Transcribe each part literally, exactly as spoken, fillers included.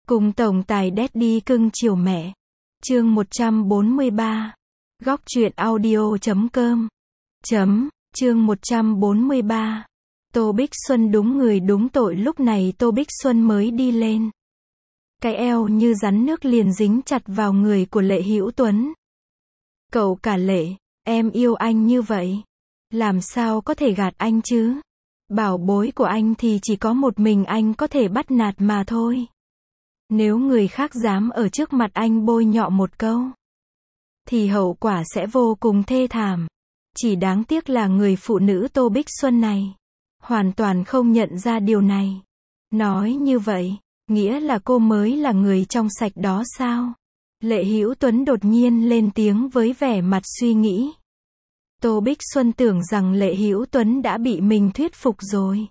Cùng tổng tài Daddy cưng chiều mẹ. Chương một trăm bốn mươi ba. Góc truyện audio chấm com. Chấm, chương một trăm bốn mươi ba. Tô Bích Xuân đúng người đúng tội. Lúc này Tô Bích Xuân mới đi lên. Cái eo như rắn nước liền dính chặt vào người của Lệ Hữu Tuấn. Cậu cả Lệ, em yêu anh như vậy. Làm sao có thể gạt anh chứ? Bảo bối của anh thì chỉ có một mình anh có thể bắt nạt mà thôi. Nếu người khác dám ở trước mặt anh bôi nhọ một câu, thì hậu quả sẽ vô cùng thê thảm. Chỉ đáng tiếc là người phụ nữ Tô Bích Xuân này hoàn toàn không nhận ra điều này. Nói như vậy, nghĩa là cô mới là người trong sạch đó sao? Lệ Hữu Tuấn đột nhiên lên tiếng với vẻ mặt suy nghĩ. Tô Bích Xuân tưởng rằng Lệ Hữu Tuấn đã bị mình thuyết phục rồi.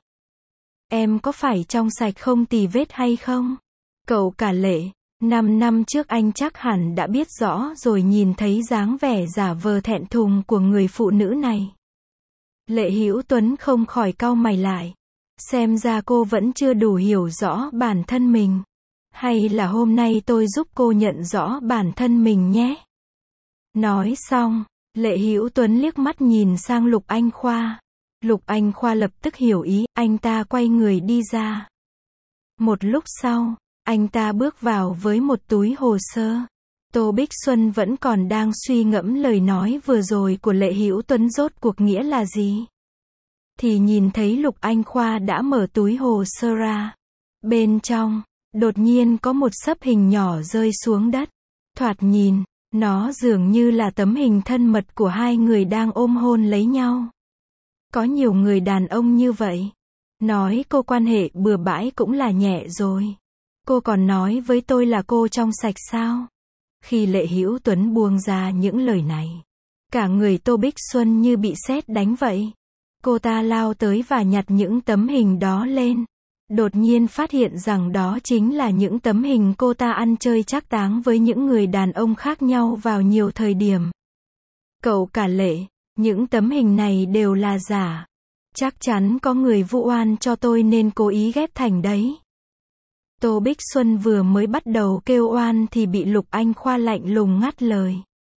Em có phải trong sạch không tì vết hay không? Cậu cả Lệ, năm năm trước anh chắc hẳn đã biết rõ rồi. Nhìn thấy dáng vẻ giả vờ thẹn thùng của người phụ nữ này, Lệ Hữu Tuấn không khỏi cau mày lại. Xem ra cô vẫn chưa đủ hiểu rõ bản thân mình. Hay là hôm nay tôi giúp cô nhận rõ bản thân mình nhé. Nói xong, Lệ Hữu Tuấn liếc mắt nhìn sang Lục Anh Khoa. Lục Anh Khoa lập tức hiểu ý, anh ta quay người đi ra. Một lúc sau, anh ta bước vào với một túi hồ sơ. Tô Bích Xuân vẫn còn đang suy ngẫm lời nói vừa rồi của Lệ Hữu Tuấn rốt cuộc nghĩa là gì. Thì nhìn thấy Lục Anh Khoa đã mở túi hồ sơ ra. Bên trong, đột nhiên có một xấp hình nhỏ rơi xuống đất. Thoạt nhìn, nó dường như là tấm hình thân mật của hai người đang ôm hôn lấy nhau. Có nhiều người đàn ông như vậy. Nói cô quan hệ bừa bãi cũng là nhẹ rồi. Cô còn nói với tôi là cô trong sạch sao? Khi Lệ Hữu Tuấn buông ra những lời này, cả người Tô Bích Xuân như bị sét đánh vậy. Cô ta lao tới và nhặt những tấm hình đó lên. Đột nhiên phát hiện rằng đó chính là những tấm hình cô ta ăn chơi trác táng với những người đàn ông khác nhau vào nhiều thời điểm. Cậu cả Lệ, những tấm hình này đều là giả. Chắc chắn có người vu oan cho tôi nên cố ý ghép thành đấy. Tô Bích Xuân vừa mới bắt đầu kêu oan thì bị Lục Anh Khoa lạnh lùng ngắt lời.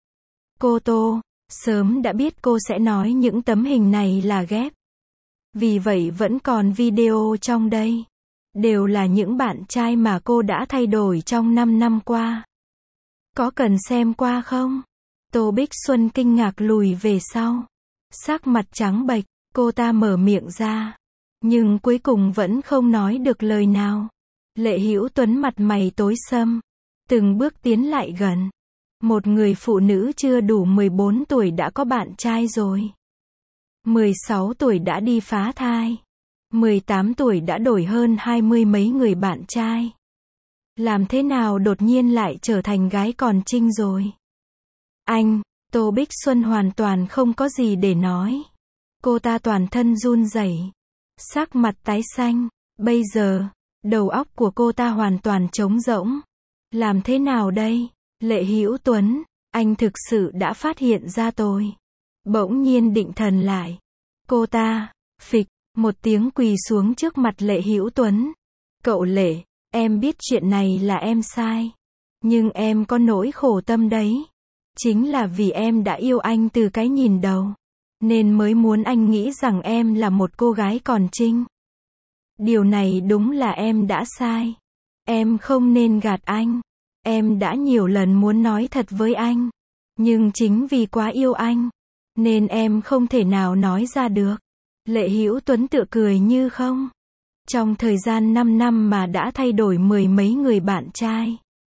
Cô Tô, sớm đã biết cô sẽ nói những tấm hình này là ghép. Vì vậy vẫn còn video trong đây. Đều là những bạn trai mà cô đã thay đổi trong năm năm qua. Có cần xem qua không? Tô Bích Xuân kinh ngạc lùi về sau. Sắc mặt trắng bệch, cô ta mở miệng ra. Nhưng cuối cùng vẫn không nói được lời nào. Lệ Hữu Tuấn mặt mày tối sầm, từng bước tiến lại gần. Một người phụ nữ chưa đủ mười bốn tuổi đã có bạn trai rồi. mười sáu tuổi đã đi phá thai. mười tám tuổi đã đổi hơn hai mươi mấy người bạn trai. Làm thế nào đột nhiên lại trở thành gái còn trinh rồi? Anh, Tô Bích Xuân hoàn toàn không có gì để nói. Cô ta toàn thân run rẩy, sắc mặt tái xanh. Bây giờ, đầu óc của cô ta hoàn toàn trống rỗng. Làm thế nào đây? Lệ Hữu Tuấn, anh thực sự đã phát hiện ra tôi. Bỗng nhiên định thần lại. Cô ta, phịch, một tiếng quỳ xuống trước mặt Lệ Hữu Tuấn. Cậu Lệ, em biết chuyện này là em sai. Nhưng em có nỗi khổ tâm đấy. Chính là vì em đã yêu anh từ cái nhìn đầu. Nên mới muốn anh nghĩ rằng em là một cô gái còn trinh. Điều này đúng là em đã sai. Em không nên gạt anh. Em đã nhiều lần muốn nói thật với anh. Nhưng chính vì quá yêu anh, nên em không thể nào nói ra được. Lệ Hữu Tuấn tựa cười như không. Trong thời gian năm năm mà đã thay đổi mười mấy người bạn trai.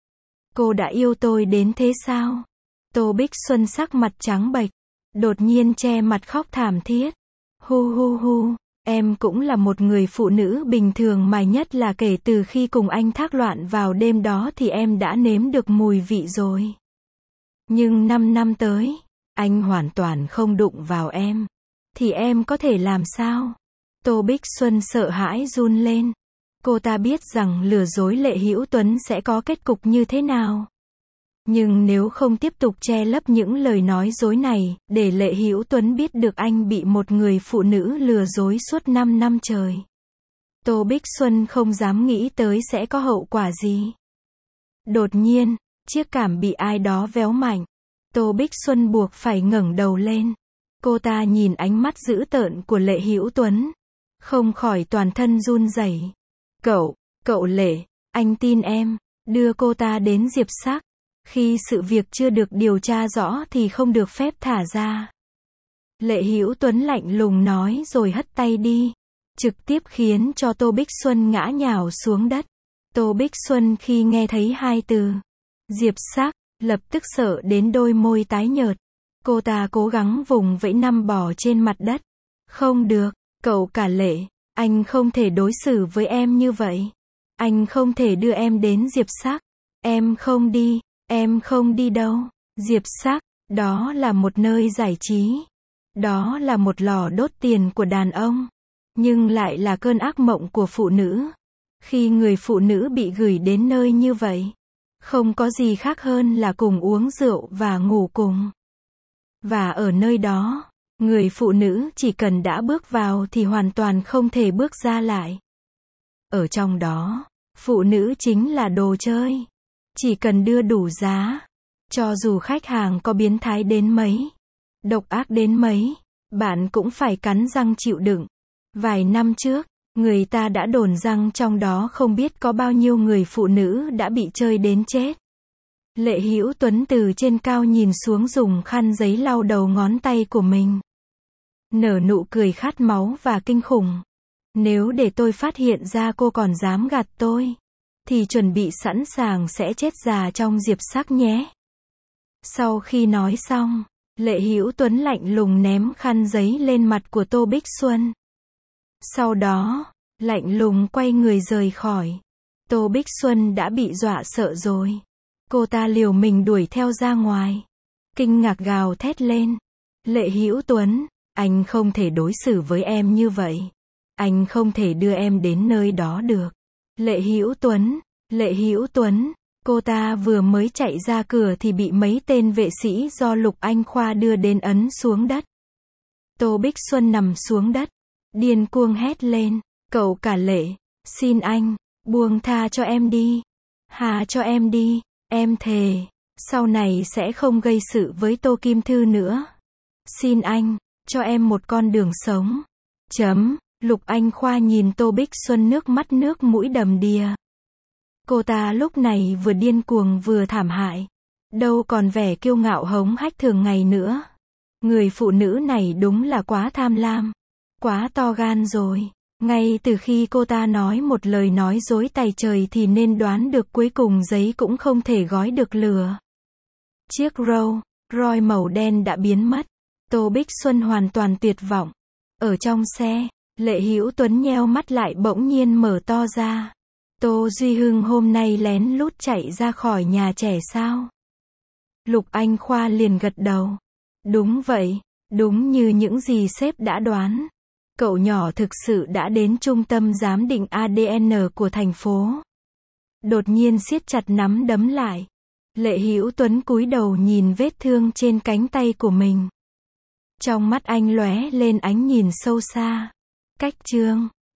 Cô đã yêu tôi đến thế sao? Tô Bích Xuân sắc mặt trắng bệch, đột nhiên che mặt khóc thảm thiết. Hu hu hu, em cũng là một người phụ nữ bình thường mà, nhất là kể từ khi cùng anh thác loạn vào đêm đó thì em đã nếm được mùi vị rồi. Nhưng năm năm tới, anh hoàn toàn không đụng vào em. Thì em có thể làm sao? Tô Bích Xuân sợ hãi run lên. Cô ta biết rằng lừa dối Lệ Hữu Tuấn sẽ có kết cục như thế nào. Nhưng nếu không tiếp tục che lấp những lời nói dối này, để Lệ Hữu Tuấn biết được anh bị một người phụ nữ lừa dối suốt năm năm trời, Tô Bích Xuân không dám nghĩ tới sẽ có hậu quả gì. Đột nhiên, chiếc cảm bị ai đó véo mạnh. Tô Bích Xuân buộc phải ngẩng đầu lên. Cô ta nhìn ánh mắt dữ tợn của Lệ Hữu Tuấn, không khỏi toàn thân run rẩy. Cậu, cậu Lệ, anh tin em, đưa cô ta đến Diệp Sắc. Khi sự việc chưa được điều tra rõ thì không được phép thả ra. Lệ Hữu Tuấn lạnh lùng nói rồi hất tay đi, trực tiếp khiến cho Tô Bích Xuân ngã nhào xuống đất. Tô Bích Xuân khi nghe thấy hai từ Diệp Sắc, lập tức sợ đến đôi môi tái nhợt. Cô ta cố gắng vùng vẫy nằm bò trên mặt đất. Không được, cậu cả Lệ, anh không thể đối xử với em như vậy. Anh không thể đưa em đến Diệp Sắc. Em không đi, em không đi đâu. Diệp Sắc, đó là một nơi giải trí. Đó là một lò đốt tiền của đàn ông. Nhưng lại là cơn ác mộng của phụ nữ. Khi người phụ nữ bị gửi đến nơi như vậy, không có gì khác hơn là cùng uống rượu và ngủ cùng. Và ở nơi đó, người phụ nữ chỉ cần đã bước vào thì hoàn toàn không thể bước ra lại. Ở trong đó, phụ nữ chính là đồ chơi. Chỉ cần đưa đủ giá, cho dù khách hàng có biến thái đến mấy, độc ác đến mấy, bạn cũng phải cắn răng chịu đựng. Vài năm trước, người ta đã đồn rằng trong đó không biết có bao nhiêu người phụ nữ đã bị chơi đến chết. Lệ Hữu Tuấn từ trên cao nhìn xuống dùng khăn giấy lau đầu ngón tay của mình. Nở nụ cười khát máu và kinh khủng. Nếu để tôi phát hiện ra cô còn dám gạt tôi, thì chuẩn bị sẵn sàng sẽ chết già trong Diệp Sắc nhé. Sau khi nói xong, Lệ Hữu Tuấn lạnh lùng ném khăn giấy lên mặt của Tô Bích Xuân. Sau đó, lạnh lùng quay người rời khỏi. Tô Bích Xuân đã bị dọa sợ rồi. Cô ta liều mình đuổi theo ra ngoài. Kinh ngạc gào thét lên. Lệ Hữu Tuấn, anh không thể đối xử với em như vậy. Anh không thể đưa em đến nơi đó được. Lệ Hữu Tuấn, Lệ Hữu Tuấn. Cô ta vừa mới chạy ra cửa thì bị mấy tên vệ sĩ do Lục Anh Khoa đưa đến ấn xuống đất. Tô Bích Xuân nằm xuống đất, điên cuồng hét lên. Cậu cả Lệ, xin anh, buông tha cho em đi. Tha cho em đi, em thề, sau này sẽ không gây sự với Tô Kim Thư nữa. Xin anh, cho em một con đường sống. Chấm, Lục Anh Khoa nhìn Tô Bích Xuân nước mắt nước mũi đầm đìa. Cô ta lúc này vừa điên cuồng vừa thảm hại. Đâu còn vẻ kiêu ngạo hống hách thường ngày nữa. Người phụ nữ này đúng là quá tham lam. Quá to gan rồi. Ngay từ khi cô ta nói một lời nói dối tày trời thì nên đoán được cuối cùng giấy cũng không thể gói được lửa. Chiếc Rolls Royce màu đen đã biến mất. Tô Bích Xuân hoàn toàn tuyệt vọng. Ở trong xe, Lệ Hữu Tuấn nheo mắt lại bỗng nhiên mở to ra. Tô Duy Hưng hôm nay lén lút chạy ra khỏi nhà trẻ sao? Lục Anh Khoa liền gật đầu. Đúng vậy, đúng như những gì sếp đã đoán. Cậu nhỏ thực sự đã đến trung tâm giám định a đê en của thành phố. Đột nhiên siết chặt nắm đấm lại. Lệ Hữu Tuấn cúi đầu nhìn vết thương trên cánh tay của mình. Trong mắt anh lóe lên ánh nhìn sâu xa. Cách chương